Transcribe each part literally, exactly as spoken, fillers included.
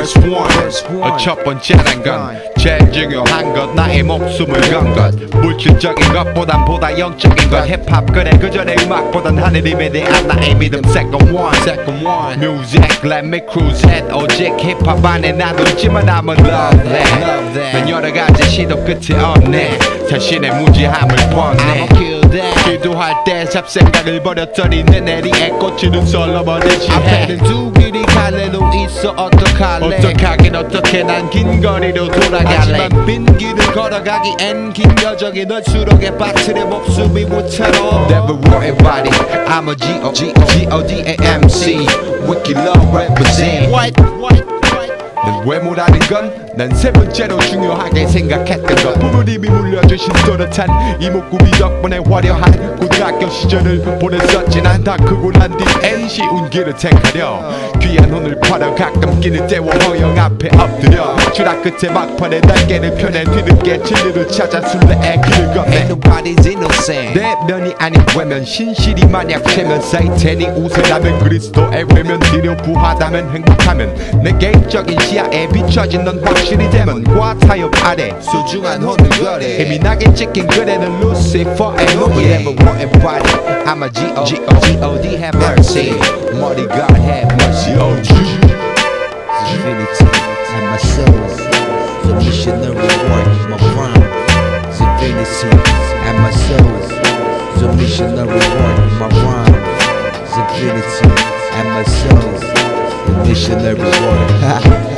verse one. 어, 첫 번째란 건 제일 중요한 것 나의 목숨을 건 것. 물질적인 것보단 보다 영적인 것. 힙합 그래 그저 내 음악보단 하느님에 대한 나의 믿음. Second one, second one. Music let me cruise it. 오직 힙합 안에 나도 있지만 I'm in love that. 난 여러 가지 시도 끝이 없네. 자신의 무지함을 뻔해. 기도할 때 잡생각을 버렸더니 내 내리에 꽂히는 솔로몬의 지혜. 앞에는 두 길이 갈래로 있어 어떡할래. 어떡하긴 어떡해 난 긴 거리로 돌아갈래. 하지만 빈 길을 걸어가기엔 긴 여정이 널 수록에 빠뜨려 목숨이 모처럼. Never worry about it. I'm a G O G O D A M C. Wicked love represent. What? What? 난 외모라는 건 난 세 번째로 중요하게 생각했던 것. 부모님이 물려주신 또렷한 이목구비 덕분에 화려한 고등학교 시절을 보냈었지. 난 다 크고 난 뒤엔 쉬운 길을 택하려 귀한 혼을 팔아 가끔 끼는 때와 허영 앞에 엎드려 추락 끝에 막판에 날개를 펴내 뒤늦게 진리를 찾아 순례의 길을 건네. Nobody's innocent. 내 면이 아닌 외면 신실이 만약 되면 사이테니 우세라면 그리스도의 외면 뒤려 부하다면 행복하면 내 개인적인 시야에 비춰진 넌 확실히 되면 과타협 아래 소중한 혼을 거래. 예민하게 찍힌 그대는 Lucifer의 노예. Never want a body. I'm a G O G O D have mercy. Mighty God have mercy on you. Divinity and my soul. So missionary work my rhyme. Divinity and my soul. So missionary work my rhyme. Divinity and my soul. So missionary work.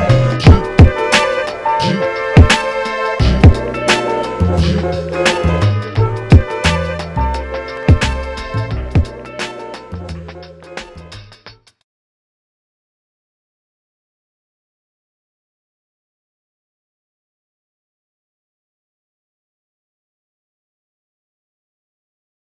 You